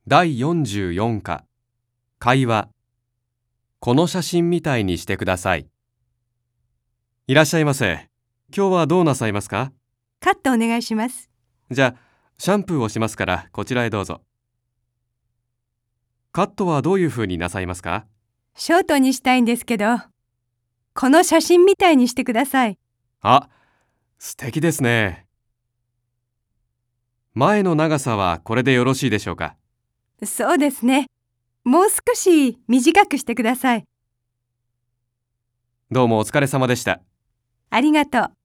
第44課、会話。この写真みたいにしてください。いらっしゃいませ。今日はどうなさいますか？ カットお願いします。 じゃあ、シャンプーをしますからこちらへどうぞ。カットはどういうふうになさいますか？ ショートにしたいんですけど、この写真みたいにしてください。 あ、素敵ですね。前の長さはこれでよろしいでしょうか？ そうですね。もう少し短くしてください。 どうもお疲れ様でした。 ありがとう。